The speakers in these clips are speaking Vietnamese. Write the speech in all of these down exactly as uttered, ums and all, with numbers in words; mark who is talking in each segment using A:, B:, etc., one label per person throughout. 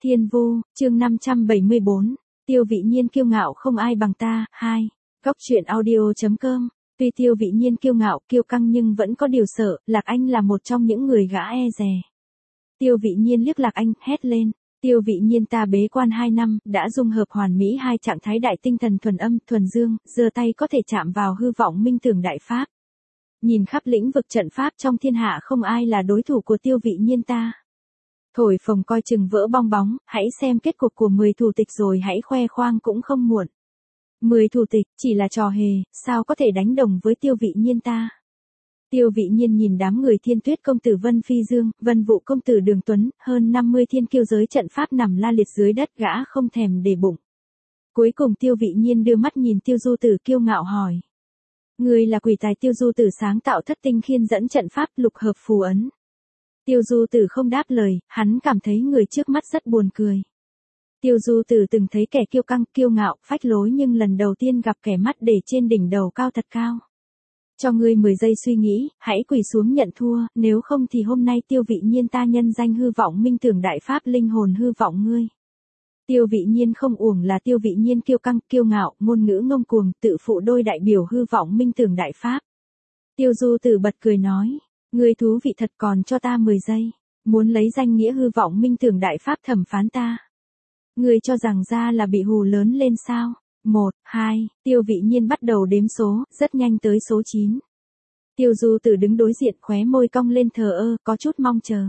A: Thiên Vu, chương năm trăm bảy mươi bốn, Tiêu Vị Nhiên kiêu ngạo không ai bằng ta, hai. Góc truyện audio chấm com. Tuy Tiêu Vị Nhiên kiêu ngạo, kiêu căng nhưng vẫn có điều sợ, Lạc Anh là một trong những người gã e dè. Tiêu Vị Nhiên liếc Lạc Anh, hét lên. Tiêu Vị Nhiên ta bế quan hai năm, đã dung hợp hoàn mỹ hai trạng thái đại tinh thần thuần âm, thuần dương, giơ tay có thể chạm vào hư vọng minh tưởng đại pháp. Nhìn khắp lĩnh vực trận pháp trong thiên hạ không ai là đối thủ của Tiêu Vị Nhiên ta. Thổi phồng coi chừng vỡ bong bóng, hãy xem kết cục của mười thủ tịch rồi hãy khoe khoang cũng không muộn. Mười thủ tịch, chỉ là trò hề, sao có thể đánh đồng với Tiêu Vị Nhiên ta. Tiêu Vị Nhiên nhìn đám người Thiên Tuyết công tử Vân Phi Dương, Vân Vũ công tử Đường Tuấn, hơn năm mươi thiên kiêu giới trận pháp nằm la liệt dưới đất gã không thèm để bụng. Cuối cùng Tiêu Vị Nhiên đưa mắt nhìn Tiêu Du Tử kiêu ngạo hỏi. Người là quỷ tài Tiêu Du Tử sáng tạo thất tinh khiên dẫn trận pháp lục hợp phù ấn. Tiêu Du Tử không đáp lời, hắn cảm thấy người trước mắt rất buồn cười. Tiêu Du Tử từng thấy kẻ kiêu căng, kiêu ngạo, phách lối nhưng lần đầu tiên gặp kẻ mắt để trên đỉnh đầu cao thật cao. Cho ngươi mười giây suy nghĩ, hãy quỳ xuống nhận thua, nếu không thì hôm nay Tiêu Vị Nhiên ta nhân danh hư vọng minh tưởng đại pháp linh hồn hư vọng ngươi. Tiêu Vị Nhiên không uổng là Tiêu Vị Nhiên kiêu căng, kiêu ngạo, ngôn ngữ ngông cuồng, tự phụ đôi đại biểu hư vọng minh tưởng đại pháp. Tiêu Du Tử bật cười nói. Ngươi thú vị thật, còn cho ta mười giây. Muốn lấy danh nghĩa hư vọng minh tưởng đại pháp thẩm phán ta. Ngươi cho rằng ra là bị hù lớn lên sao? Một, hai, Tiêu Vị Nhiên bắt đầu đếm số, rất nhanh tới số chín. Tiêu Du Tử đứng đối diện khóe môi cong lên thờ ơ, có chút mong chờ.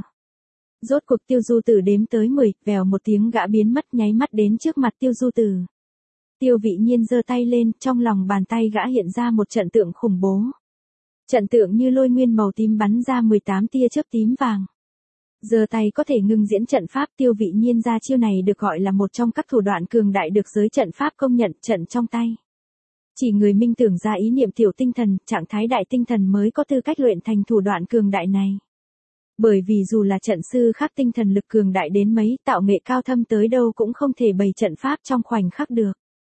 A: Rốt cuộc Tiêu Du Tử đếm tới mười, vèo một tiếng gã biến mất nháy mắt đến trước mặt Tiêu Du Tử. Tiêu Vị Nhiên giơ tay lên, trong lòng bàn tay gã hiện ra một trận tượng khủng bố. Trận tượng như lôi nguyên màu tím bắn ra mười tám tia chớp tím vàng. Giơ tay có thể ngưng diễn trận pháp. Tiêu Vị Nhiên ra chiêu này được gọi là một trong các thủ đoạn cường đại được giới trận pháp công nhận, trận trong tay. Chỉ người minh tưởng ra ý niệm tiểu tinh thần, trạng thái đại tinh thần mới có tư cách luyện thành thủ đoạn cường đại này. Bởi vì dù là trận sư khác tinh thần lực cường đại đến mấy, tạo nghệ cao thâm tới đâu cũng không thể bày trận pháp trong khoảnh khắc được.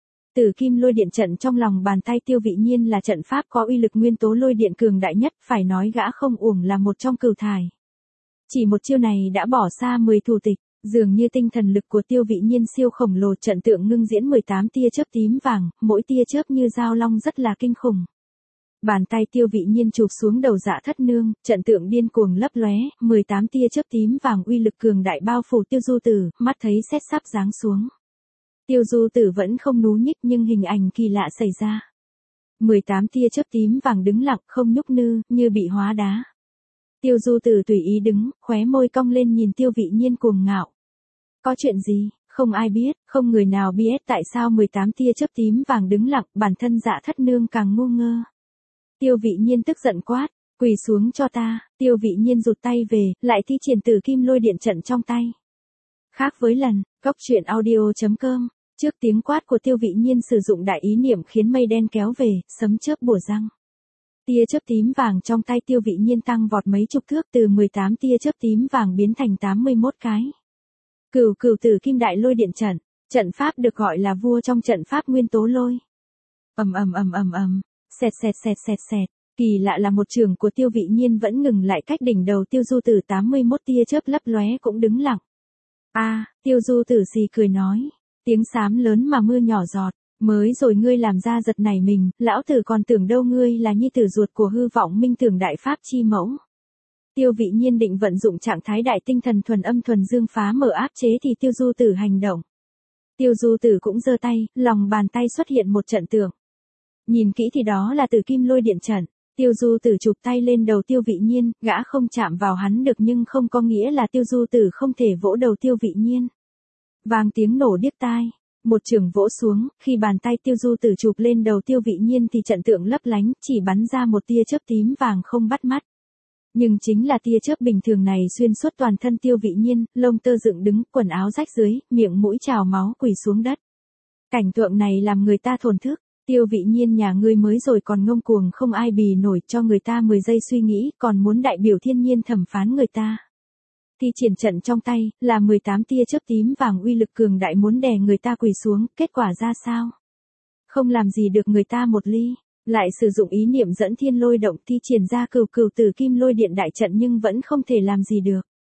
A: Tử kim lôi điện trận trong lòng bàn tay Tiêu Vị Nhiên là trận pháp có uy lực nguyên tố lôi điện cường đại nhất, phải nói gã không uổng là một trong cửu thải. Chỉ một chiêu này đã bỏ xa mười thủ tịch, dường như tinh thần lực của Tiêu Vị Nhiên siêu khổng lồ, trận tượng ngưng diễn mười tám tia chớp tím vàng, mỗi tia chớp như dao long rất là kinh khủng. Bàn tay Tiêu Vị Nhiên chụp xuống đầu Dạ Thất Nương, trận tượng điên cuồng lấp lóe, mười tám tia chớp tím vàng uy lực cường đại bao phủ Tiêu Du Tử, mắt thấy sét sắp giáng xuống. Tiêu Du Tử vẫn không nhúc nhích nhưng hình ảnh kỳ lạ xảy ra. mười tám tia chớp tím vàng đứng lặng không nhúc nư, như bị hóa đá. Tiêu Du Tử tùy ý đứng, khóe môi cong lên nhìn Tiêu Vị Nhiên cuồng ngạo. Có chuyện gì? Không ai biết, không người nào biết tại sao mười tám tia chớp tím vàng đứng lặng, bản thân Dạ Thất Nương càng ngu ngơ. Tiêu Vị Nhiên tức giận quát, quỳ xuống cho ta. Tiêu Vị Nhiên rụt tay về, lại thi triển tử kim lôi điện trận trong tay. Khác với lần, góc truyện audio chấm com. Trước tiếng quát của Tiêu Vị Nhiên sử dụng đại ý niệm khiến mây đen kéo về, sấm chớp bủa răng. Tia chớp tím vàng trong tay Tiêu Vị Nhiên tăng vọt mấy chục thước, từ mười tám tia chớp tím vàng biến thành tám mươi mốt cái. Cửu cửu tử kim đại lôi điện trận, trận pháp được gọi là vua trong trận pháp nguyên tố lôi. Ầm ầm ầm ầm ầm, xẹt xẹt xẹt xẹt xẹt, kỳ lạ là một trường của Tiêu Vị Nhiên vẫn ngừng lại cách đỉnh đầu Tiêu Du Tử, tám mươi mốt tia chớp lấp lóe cũng đứng lặng. A, à, Tiêu Du Tử xì cười nói. Tiếng xám lớn mà mưa nhỏ giọt, mới rồi ngươi làm ra giật nảy mình, lão tử còn tưởng đâu ngươi là nhi tử ruột của hư vọng minh tưởng đại pháp chi mẫu. Tiêu Vị Nhiên định vận dụng trạng thái đại tinh thần thuần âm thuần dương phá mở áp chế thì Tiêu Du Tử hành động. Tiêu Du Tử cũng giơ tay, lòng bàn tay xuất hiện một trận tượng. Nhìn kỹ thì đó là tử kim lôi điện trận. Tiêu Du Tử chụp tay lên đầu Tiêu Vị Nhiên, gã không chạm vào hắn được nhưng không có nghĩa là Tiêu Du Tử không thể vỗ đầu Tiêu Vị Nhiên. Vang tiếng nổ điếc tai, một chưởng vỗ xuống, khi bàn tay Tiêu Du Tử chụp lên đầu Tiêu Vị Nhiên thì trận tượng lấp lánh, chỉ bắn ra một tia chớp tím vàng không bắt mắt. Nhưng chính là tia chớp bình thường này xuyên suốt toàn thân Tiêu Vị Nhiên, lông tơ dựng đứng, quần áo rách dưới, miệng mũi trào máu quỳ xuống đất. Cảnh tượng này làm người ta thổn thức. Tiêu Vị Nhiên nhà ngươi mới rồi còn ngông cuồng không ai bì nổi, cho người ta mười giây suy nghĩ, còn muốn đại biểu thiên nhiên thẩm phán người ta. Thi triển trận trong tay, là mười tám tia chớp tím vàng uy lực cường đại muốn đè người ta quỳ xuống, kết quả ra sao? Không làm gì được người ta một ly, lại sử dụng ý niệm dẫn thiên lôi động thi triển ra cửu cửu tử kim lôi điện đại trận nhưng vẫn không thể làm gì được.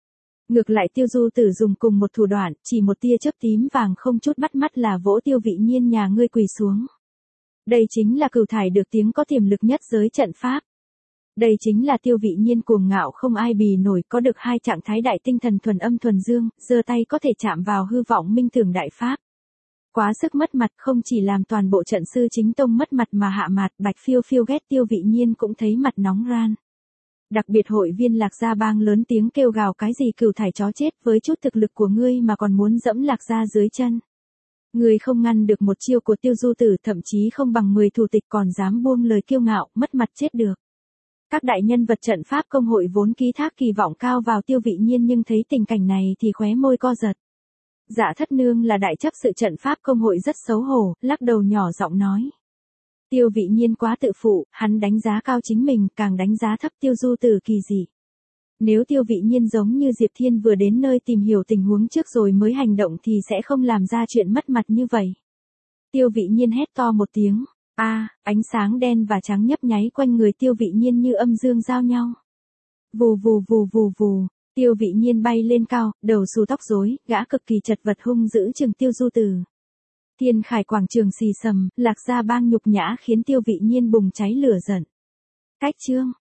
A: Ngược lại Tiêu Du Tử dùng cùng một thủ đoạn, chỉ một tia chớp tím vàng không chút bắt mắt là vỗ Tiêu Vị Nhiên nhà ngươi quỳ xuống. Đây chính là cửu thải được tiếng có tiềm lực nhất giới trận pháp. Đây chính là Tiêu Vị Nhiên cuồng ngạo không ai bì nổi, có được hai trạng thái đại tinh thần thuần âm thuần dương, giơ tay có thể chạm vào hư vọng minh tưởng đại pháp. Quá sức mất mặt, không chỉ làm toàn bộ trận sư chính tông mất mặt mà hạ mặt, Bạch Phiêu Phiêu ghét Tiêu Vị Nhiên cũng thấy mặt nóng ran. Đặc biệt hội viên Lạc Gia Bang lớn tiếng kêu gào cái gì cửu thải chó chết, với chút thực lực của ngươi mà còn muốn dẫm Lạc Gia dưới chân. Ngươi không ngăn được một chiêu của Tiêu Du Tử, thậm chí không bằng mười thủ tịch còn dám buông lời kiêu ngạo, mất mặt chết được. Các đại nhân vật trận pháp công hội vốn ký thác kỳ vọng cao vào Tiêu Vị Nhiên nhưng thấy tình cảnh này thì khóe môi co giật. Dạ Thất Nương là đại chấp sự trận pháp công hội rất xấu hổ, lắc đầu nhỏ giọng nói. Tiêu Vị Nhiên quá tự phụ, hắn đánh giá cao chính mình, càng đánh giá thấp Tiêu Du Tử kỳ dị. Nếu Tiêu Vị Nhiên giống như Diệp Thiên vừa đến nơi tìm hiểu tình huống trước rồi mới hành động thì sẽ không làm ra chuyện mất mặt như vậy. Tiêu Vị Nhiên hét to một tiếng. A, à, ánh sáng đen và trắng nhấp nháy quanh người Tiêu Vị Nhiên như âm dương giao nhau. Vù vù vù vù vù, Tiêu Vị Nhiên bay lên cao, đầu xù tóc rối, gã cực kỳ chật vật hung dữ chừng Tiêu Du Tử. Thiên Khải quảng trường xì sầm, Lạc Gia Bang nhục nhã khiến Tiêu Vị Nhiên bùng cháy lửa giận. Cách chương